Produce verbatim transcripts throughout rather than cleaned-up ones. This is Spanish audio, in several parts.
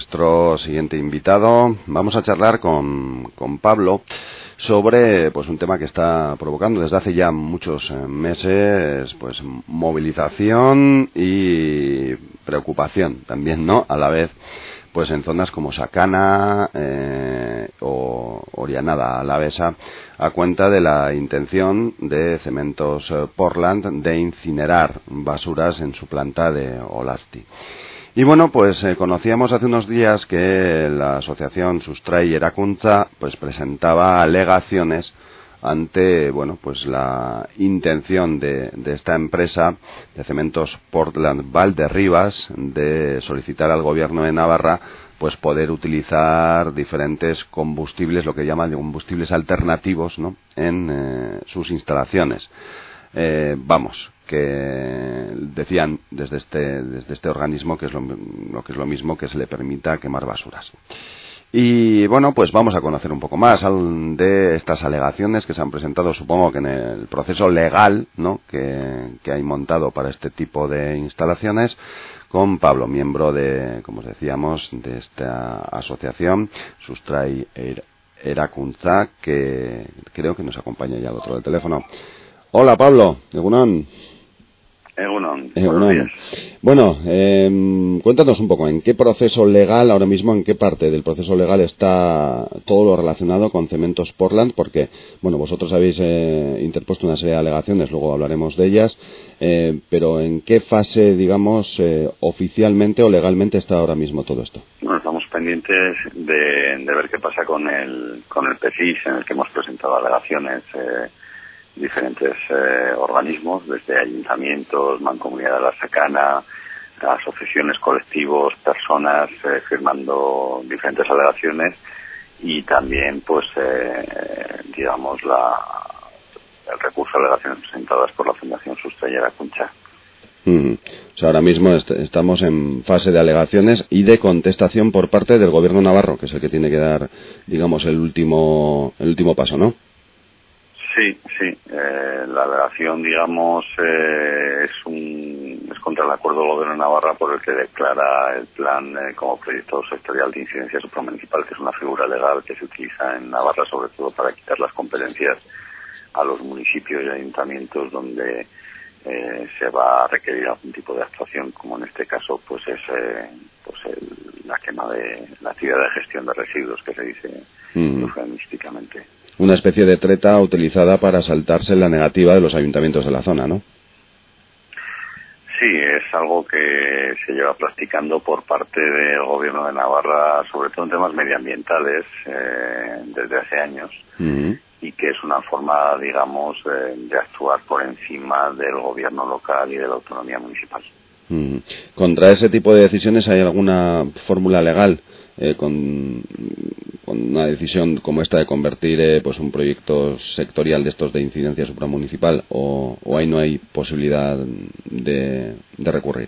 nuestro siguiente invitado. Vamos a charlar con, con Pablo sobre pues un tema que está provocando desde hace ya muchos meses pues movilización y preocupación también, ¿no? A la vez, pues en zonas como Sacana eh, o Orianada Alavesa, a cuenta de la intención de Cementos Portland de incinerar basuras en su planta de Olasti. Y bueno, pues eh, conocíamos hace unos días que la asociación Sustrai Erakuntza pues presentaba alegaciones ante, bueno, pues la intención de, de esta empresa de Cementos Portland Valderrivas de solicitar al gobierno de Navarra pues poder utilizar diferentes combustibles, lo que llaman combustibles alternativos, ¿no?, en eh, sus instalaciones. Eh, vamos, que decían desde este desde este organismo que es lo, lo que es lo mismo que se le permita quemar basuras. Y bueno, pues vamos a conocer un poco más de estas alegaciones que se han presentado, supongo que en el proceso legal, ¿no?, que, que hay montado para este tipo de instalaciones, con Pablo, miembro de, como os decíamos, de esta asociación Sustrai Erakuntza, que creo que nos acompaña ya al otro del teléfono. Hola Pablo, Egunon. Egunon, Egunon. Buenos días. Bueno, eh, cuéntanos un poco, ¿en qué proceso legal, ahora mismo, en qué parte del proceso legal está todo lo relacionado con Cementos Portland? Porque, bueno, vosotros habéis eh, interpuesto una serie de alegaciones, luego hablaremos de ellas, eh, pero ¿en qué fase, digamos, eh, oficialmente o legalmente está ahora mismo todo esto? Bueno, estamos pendientes de, de ver qué pasa con el, con el P C I S, en el que hemos presentado alegaciones, eh, diferentes eh, organismos, desde ayuntamientos, Mancomunidad de la Sacana, asociaciones, colectivos, personas eh, firmando diferentes alegaciones, y también, pues, eh, digamos, la, el recurso de alegaciones presentadas por la Fundación Sustrai Erakuntza. Mm. O sea, ahora mismo est estamos en fase de alegaciones y de contestación por parte del gobierno navarro, que es el que tiene que dar, digamos, el último, el último paso, ¿no? Sí, sí. Eh, la alegación, digamos, eh, es un es contra el acuerdo del Gobierno de Navarra por el que declara el plan eh, como proyecto sectorial de incidencia supramunicipal, que es una figura legal que se utiliza en Navarra sobre todo para quitar las competencias a los municipios y ayuntamientos donde eh, se va a requerir algún tipo de actuación, como en este caso pues es eh, pues el, la quema de la actividad de gestión de residuos, que se dice mm. eufemísticamente. Una especie de treta utilizada para saltarse la negativa de los ayuntamientos de la zona, ¿no? Sí, es algo que se lleva practicando por parte del Gobierno de Navarra, sobre todo en temas medioambientales, eh, desde hace años, uh-huh. y que es una forma, digamos, eh, de actuar por encima del Gobierno local y de la autonomía municipal. Uh-huh. ¿Contra ese tipo de decisiones hay alguna fórmula legal? Eh, con, con una decisión como esta de convertir eh, pues un proyecto sectorial de estos de incidencia supramunicipal, o, o ahí no hay posibilidad de, de recurrir?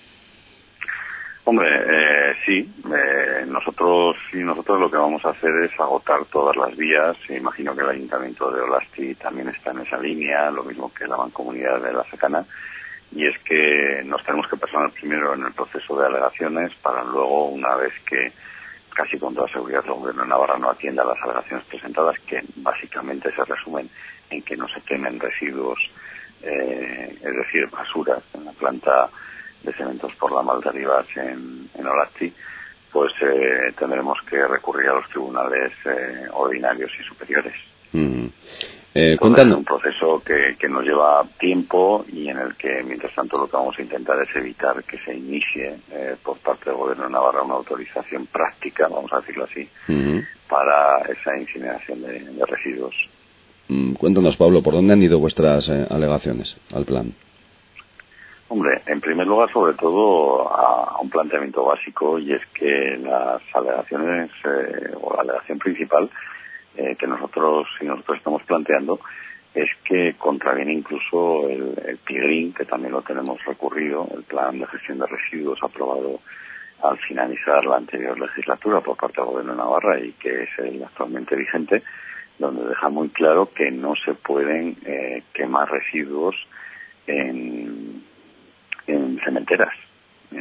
Hombre, eh, sí, eh, nosotros sí, nosotros lo que vamos a hacer es agotar todas las vías. Imagino que el Ayuntamiento de Olasti también está en esa línea, lo mismo que la Mancomunidad de la Sacana, y es que nos tenemos que personar primero en el proceso de alegaciones para luego, una vez que casi con toda seguridad el Gobierno de Navarra no atienda las alegaciones presentadas, que básicamente se resumen en que no se quemen residuos, eh, es decir, basuras en la planta de Cementos Portland Valderrivas en, en Olasti, pues eh, tendremos que recurrir a los tribunales eh, ordinarios y superiores. Mm. Eh, Entonces, es un proceso que, que nos lleva tiempo y en el que, mientras tanto, lo que vamos a intentar es evitar que se inicie eh, por parte del Gobierno de Navarra una autorización práctica, vamos a decirlo así, uh-huh. para esa incineración de, de residuos. Mm, cuéntanos, Pablo, ¿por dónde han ido vuestras eh, alegaciones al plan? Hombre, en primer lugar, sobre todo, a, a un planteamiento básico, y es que las alegaciones, eh, o la alegación principal, Eh, que nosotros y nosotros estamos planteando, es que contraviene incluso el, el PIGRIN, que también lo tenemos recurrido, el plan de gestión de residuos aprobado al finalizar la anterior legislatura por parte del Gobierno de Navarra y que es el actualmente vigente, donde deja muy claro que no se pueden eh, quemar residuos en, en cementeras, eh,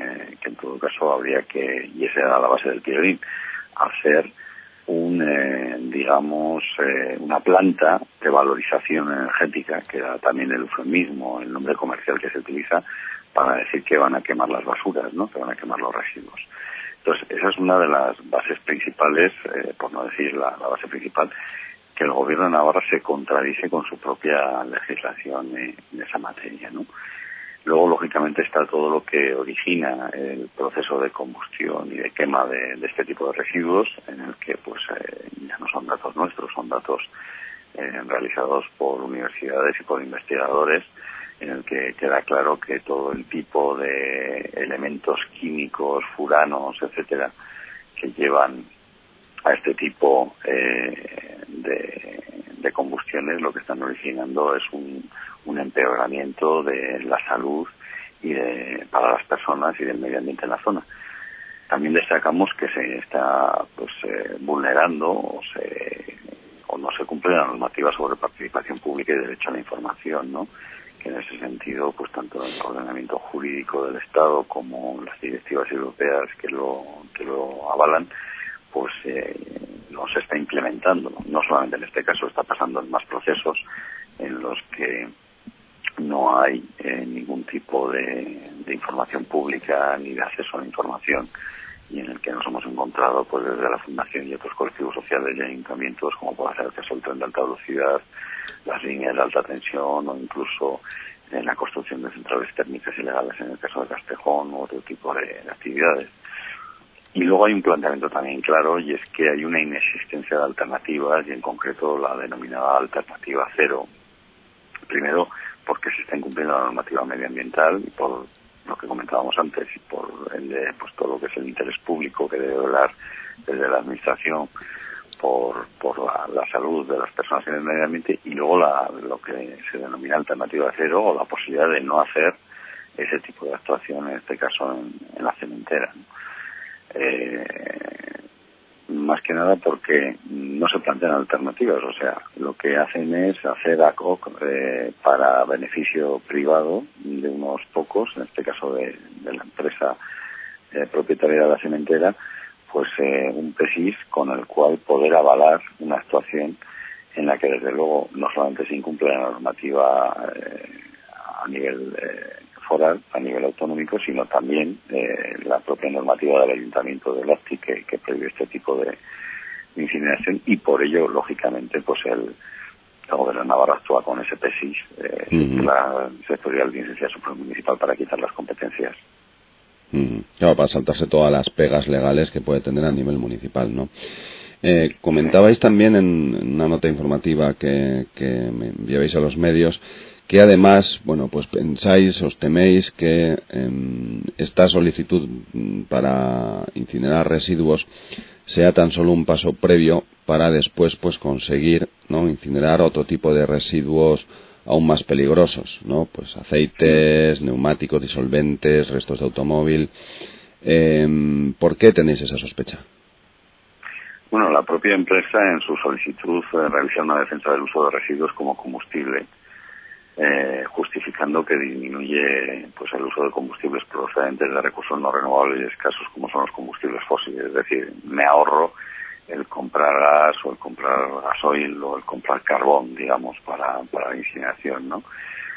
que en todo caso habría que, y esa era la base del Piolín, hacer un, eh, digamos, eh, una planta de valorización energética, que era también el eufemismo, el nombre comercial que se utiliza para decir que van a quemar las basuras, ¿no? Que van a quemar los residuos. Entonces, esa es una de las bases principales, eh, por no decir la, la base principal, que el gobierno de Navarra se contradice con su propia legislación en, en esa materia, ¿no? Luego, lógicamente, está todo lo que origina el proceso de combustión y de quema de, de este tipo de residuos, en el que, pues, eh, ya no son datos nuestros, son datos eh, realizados por universidades y por investigadores, en el que queda claro que todo el tipo de elementos químicos, furanos, etcétera, que llevan a este tipo eh, de, de combustiones, lo que están originando es un, un empeoramiento de la salud y de, para las personas y del medio ambiente en la zona. También destacamos que se está pues eh, vulnerando o, se, o no se cumple la normativa sobre participación pública y derecho a la información, ¿no? Que en ese sentido, pues tanto el ordenamiento jurídico del Estado como las directivas europeas que lo que lo avalan, pues eh, no se está implementando. No solamente en este caso, está pasando en más procesos en los que no hay eh, ningún tipo de, de información pública ni de acceso a la información, y en el que nos hemos encontrado pues desde la Fundación y otros colectivos sociales y ayuntamientos, como puede ser el caso del tren de alta velocidad, las líneas de alta tensión o incluso en la construcción de centrales térmicas ilegales en el caso de Castejón u otro tipo de, de actividades. Y luego hay un planteamiento también claro, y es que hay una inexistencia de alternativas, y en concreto la denominada alternativa cero. Primero, porque se está incumpliendo la normativa medioambiental y por lo que comentábamos antes, y por el de, pues, todo lo que es el interés público que debe velar desde la administración por por la, la salud de las personas en el medio ambiente, y luego la, lo que se denomina alternativa cero, o la posibilidad de no hacer ese tipo de actuación, en este caso en, en la cementera, ¿no? Eh, más que nada porque no se plantean alternativas, o sea, lo que hacen es hacer A C O C eh, para beneficio privado de unos pocos, en este caso de, de la empresa eh, propietaria de la cementera, pues eh, un P E S I S con el cual poder avalar una actuación en la que desde luego no solamente se incumple la normativa eh, a nivel eh, foral, a nivel autonómico, sino también eh, la propia normativa del Ayuntamiento de Olazti que, que prohíbe este tipo de, de incineración, y por ello, lógicamente, pues el, el Gobierno de Navarra actúa con ese P E S I S, eh, uh-huh. la sectorial de licencia supramunicipal, para quitar las competencias. Mm, claro, para saltarse todas las pegas legales que puede tener a nivel municipal, ¿no? Eh, comentabais también en, en una nota informativa que, que me enviabais a los medios que además, bueno, pues pensáis, os teméis que eh, esta solicitud para incinerar residuos sea tan solo un paso previo para después, pues, conseguir, ¿no?, incinerar otro tipo de residuos aún más peligrosos, ¿no? Pues aceites, neumáticos, disolventes, restos de automóvil. Eh, ¿Por qué tenéis esa sospecha? Bueno, la propia empresa en su solicitud eh, realiza una defensa del uso de residuos como combustible, eh, justificando que disminuye pues el uso de combustibles procedentes de recursos no renovables y escasos como son los combustibles fósiles. Es decir, me ahorro el comprar gas o el comprar gasoil o el comprar carbón, digamos, para, para la incineración, ¿no?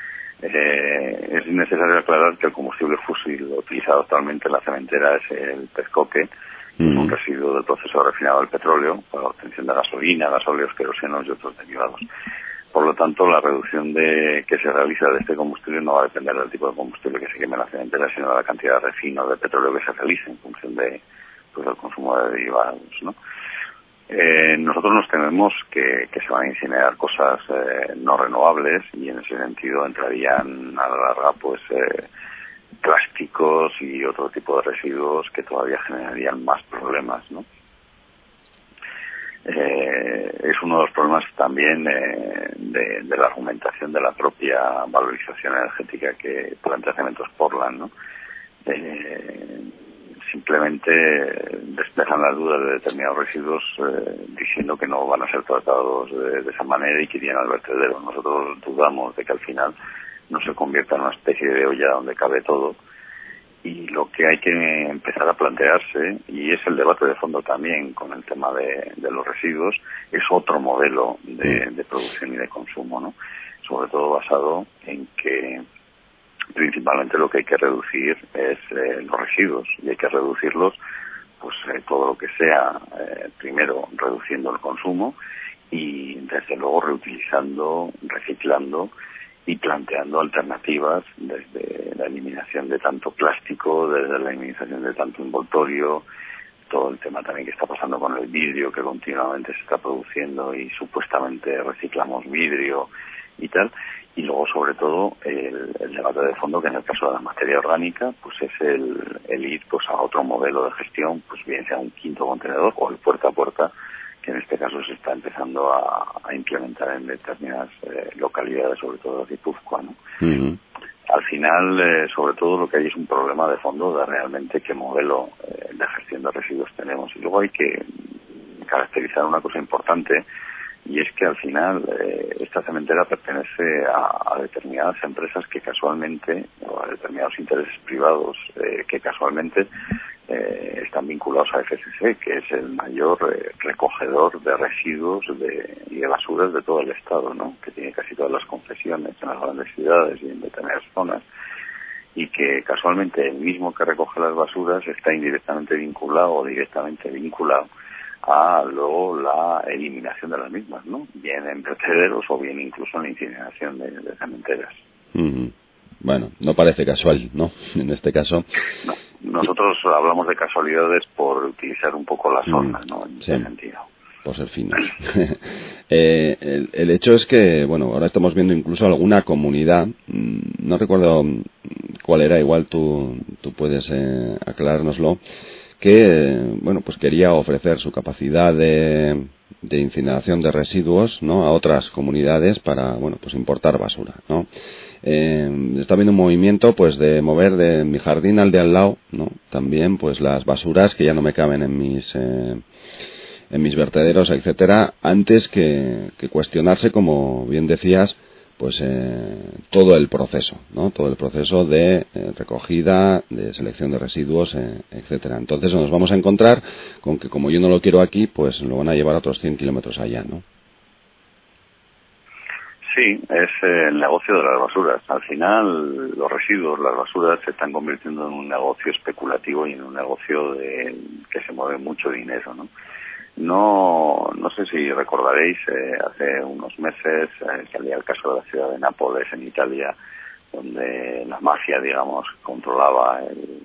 Eh, es necesario aclarar que el combustible fósil utilizado actualmente en la cementera es el petcoque, que mm. es un residuo del proceso refinado del petróleo para la obtención de gasolina, gasóleos, querosenos y otros derivados. Por lo tanto, la reducción de que se realiza de este combustible no va a depender del tipo de combustible que se queme en la cementera, sino de la cantidad de refino de petróleo que se realice en función de, pues, del consumo de derivados, ¿no? Eh, nosotros nos tememos que, que se van a incinerar cosas eh, no renovables, y en ese sentido entrarían a la larga pues eh, plásticos y otro tipo de residuos que todavía generarían más problemas, ¿no? Eh, es uno de los problemas también eh, de, de la argumentación de la propia valorización energética que plantea Cementos Portland, ¿no? Eh, simplemente despejan las dudas de determinados residuos eh, diciendo que no van a ser tratados de, de esa manera y que irían al vertedero. Nosotros dudamos de que al final no se convierta en una especie de olla donde cabe todo y lo que hay que empezar a plantearse, y es el debate de fondo también con el tema de, de los residuos, es otro modelo de, de producción y de consumo, ¿no? Sobre todo basado en que principalmente lo que hay que reducir es eh, los residuos, y hay que reducirlos pues eh, todo lo que sea, eh, primero reduciendo el consumo y desde luego reutilizando, reciclando y planteando alternativas desde la eliminación de tanto plástico, desde la eliminación de tanto envoltorio, todo el tema también que está pasando con el vidrio, que continuamente se está produciendo y supuestamente reciclamos vidrio y tal, y luego sobre todo el, el debate de fondo, que en el caso de la materia orgánica pues es el, el ir pues a otro modelo de gestión, pues bien sea un quinto contenedor o el puerta a puerta, que en este caso se está empezando a, a implementar en determinadas eh, localidades, sobre todo de Guipúzcoa, ¿no? Uh-huh. Al final, eh, sobre todo lo que hay es un problema de fondo de realmente qué modelo eh, de gestión de residuos tenemos. Y luego hay que caracterizar una cosa importante, y es que al final eh, esta cementera pertenece a, a determinadas empresas que casualmente, o a determinados intereses privados eh, que casualmente eh, están vinculados a F C C, que es el mayor eh, recogedor de residuos de, y de basuras de todo el Estado, ¿no? Que tiene casi todas las concesiones en las grandes ciudades y en determinadas zonas, y que casualmente el mismo que recoge las basuras está indirectamente vinculado o directamente vinculado a luego la eliminación de las mismas, ¿no? Bien en vertederos o bien incluso en la incineración de, de cementeras. Mm-hmm. Bueno, no parece casual, ¿no? En este caso. No, nosotros hablamos de casualidades por utilizar un poco la zona, mm, ¿no? En sí. ese sentido. Por ser finos. eh, el, el hecho es que, bueno, ahora estamos viendo incluso alguna comunidad, no recuerdo cuál era, igual tú, tú puedes eh, aclarárnoslo, que, bueno, pues quería ofrecer su capacidad de, de incineración de residuos, ¿no?, a otras comunidades para, bueno, pues importar basura, ¿no? Eh, está habiendo un movimiento, pues, de mover de mi jardín al de al lado, ¿no?, también, pues, las basuras que ya no me caben en mis, eh, en mis vertederos, etcétera, antes que, que cuestionarse, como bien decías, pues eh, todo el proceso, ¿no? Todo el proceso de eh, recogida, de selección de residuos, eh, etcétera. Entonces nos vamos a encontrar con que, como yo no lo quiero aquí, pues lo van a llevar a otros cien kilómetros allá, ¿no? Sí, es el negocio de las basuras. Al final, los residuos, las basuras, se están convirtiendo en un negocio especulativo y en un negocio de que se mueve mucho dinero, ¿no? No, no sé si recordaréis, eh, hace unos meses eh, salía el caso de la ciudad de Nápoles, en Italia, donde la mafia, digamos, controlaba el,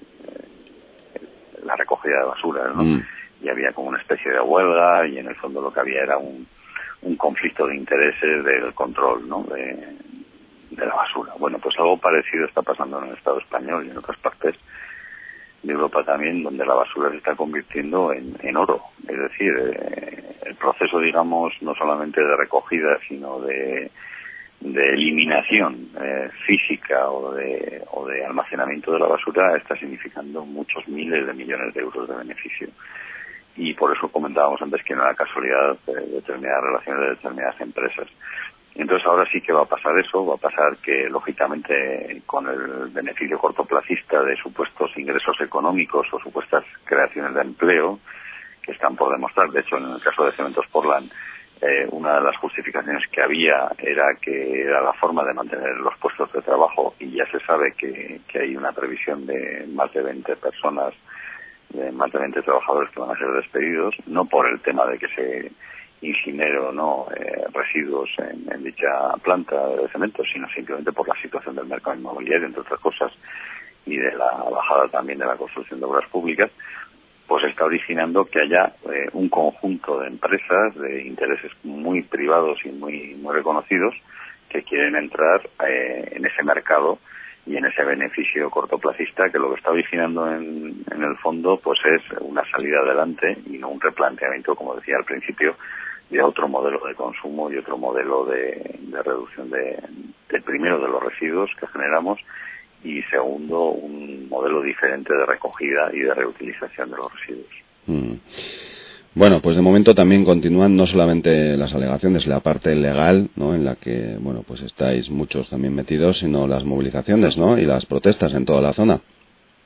el, la recogida de basura, ¿no? Mm. Y había como una especie de huelga, y en el fondo lo que había era un, un conflicto de intereses del control, ¿no?, de, de la basura. Bueno, pues algo parecido está pasando en el Estado español y en otras partes de Europa también, donde la basura se está convirtiendo en, en oro. Es decir, eh, el proceso, digamos, no solamente de recogida, sino de, de eliminación eh, física o de, o de almacenamiento de la basura está significando muchos miles de millones de euros de beneficio. Y por eso comentábamos antes que no era casualidad de determinadas relaciones de determinadas empresas. Entonces ahora sí que va a pasar eso, va a pasar que lógicamente con el beneficio cortoplacista de supuestos ingresos económicos o supuestas creaciones de empleo que están por demostrar, de hecho en el caso de Cementos Portland eh, una de las justificaciones que había era que era la forma de mantener los puestos de trabajo, y ya se sabe que, que hay una previsión de más de veinte personas, de más de veinte trabajadores que van a ser despedidos, no por el tema de que se incinero no eh, residuos en, en dicha planta de cemento, sino simplemente por la situación del mercado inmobiliario, entre otras cosas, y de la bajada también de la construcción de obras públicas, pues está originando que haya eh, un conjunto de empresas de intereses muy privados y muy muy reconocidos que quieren entrar eh, en ese mercado y en ese beneficio cortoplacista, que lo que está originando en, en el fondo pues es una salida adelante y no un replanteamiento, como decía al principio, de otro modelo de consumo y otro modelo de, de reducción de, de primero de los residuos que generamos, y segundo un modelo diferente de recogida y de reutilización de los residuos. Mm. Bueno, pues de momento también continúan no solamente las alegaciones, la parte legal, ¿no?, en la que, bueno, pues estáis muchos también metidos, sino las movilizaciones, ¿no?, y las protestas en toda la zona.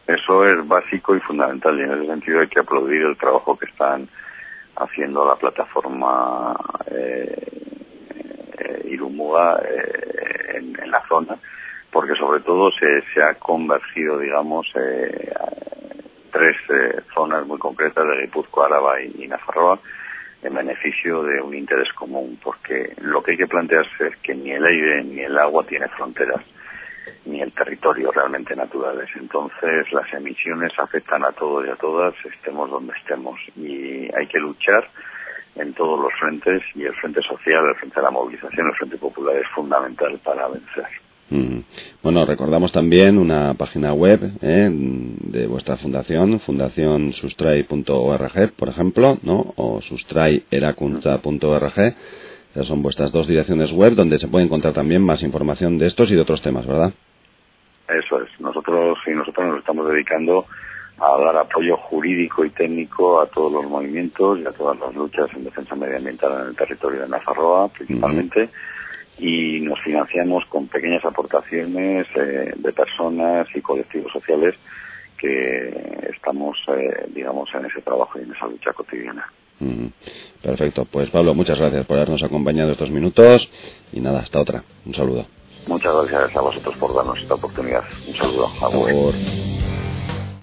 Eso es básico y fundamental, y en ese sentido hay que aplaudir el trabajo que están haciendo la plataforma eh, eh, Irumuga eh, en, en la zona, porque sobre todo se, se ha convergido, digamos, eh, tres eh, zonas muy concretas de Guipúzcoa, Álava y, y Nafarroa en beneficio de un interés común, porque lo que hay que plantearse es que ni el aire ni el agua tiene fronteras, ni el territorio realmente naturales. Entonces las emisiones afectan a todos y a todas, estemos donde estemos, y hay que luchar en todos los frentes, y el frente social, el frente de la movilización, el frente popular es fundamental para vencer. Mm. Bueno, recordamos también una página web ¿eh? de vuestra fundación, fundación sustrai punto org, por ejemplo, ¿no? O sustrai erakuntza punto org. Esas son vuestras dos direcciones web donde se puede encontrar también más información de estos y de otros temas, ¿verdad? Eso es. Nosotros y nosotros nos estamos dedicando a dar apoyo jurídico y técnico a todos los movimientos y a todas las luchas en defensa medioambiental en el territorio de Nafarroa, principalmente. Uh-huh. Y nos financiamos con pequeñas aportaciones eh, de personas y colectivos sociales que estamos, eh, digamos, en ese trabajo y en esa lucha cotidiana. Mm, perfecto. Pues Pablo, muchas gracias por habernos acompañado estos minutos y nada, hasta otra. Un saludo. Muchas gracias a vosotros por darnos esta oportunidad. Un saludo. Por favor.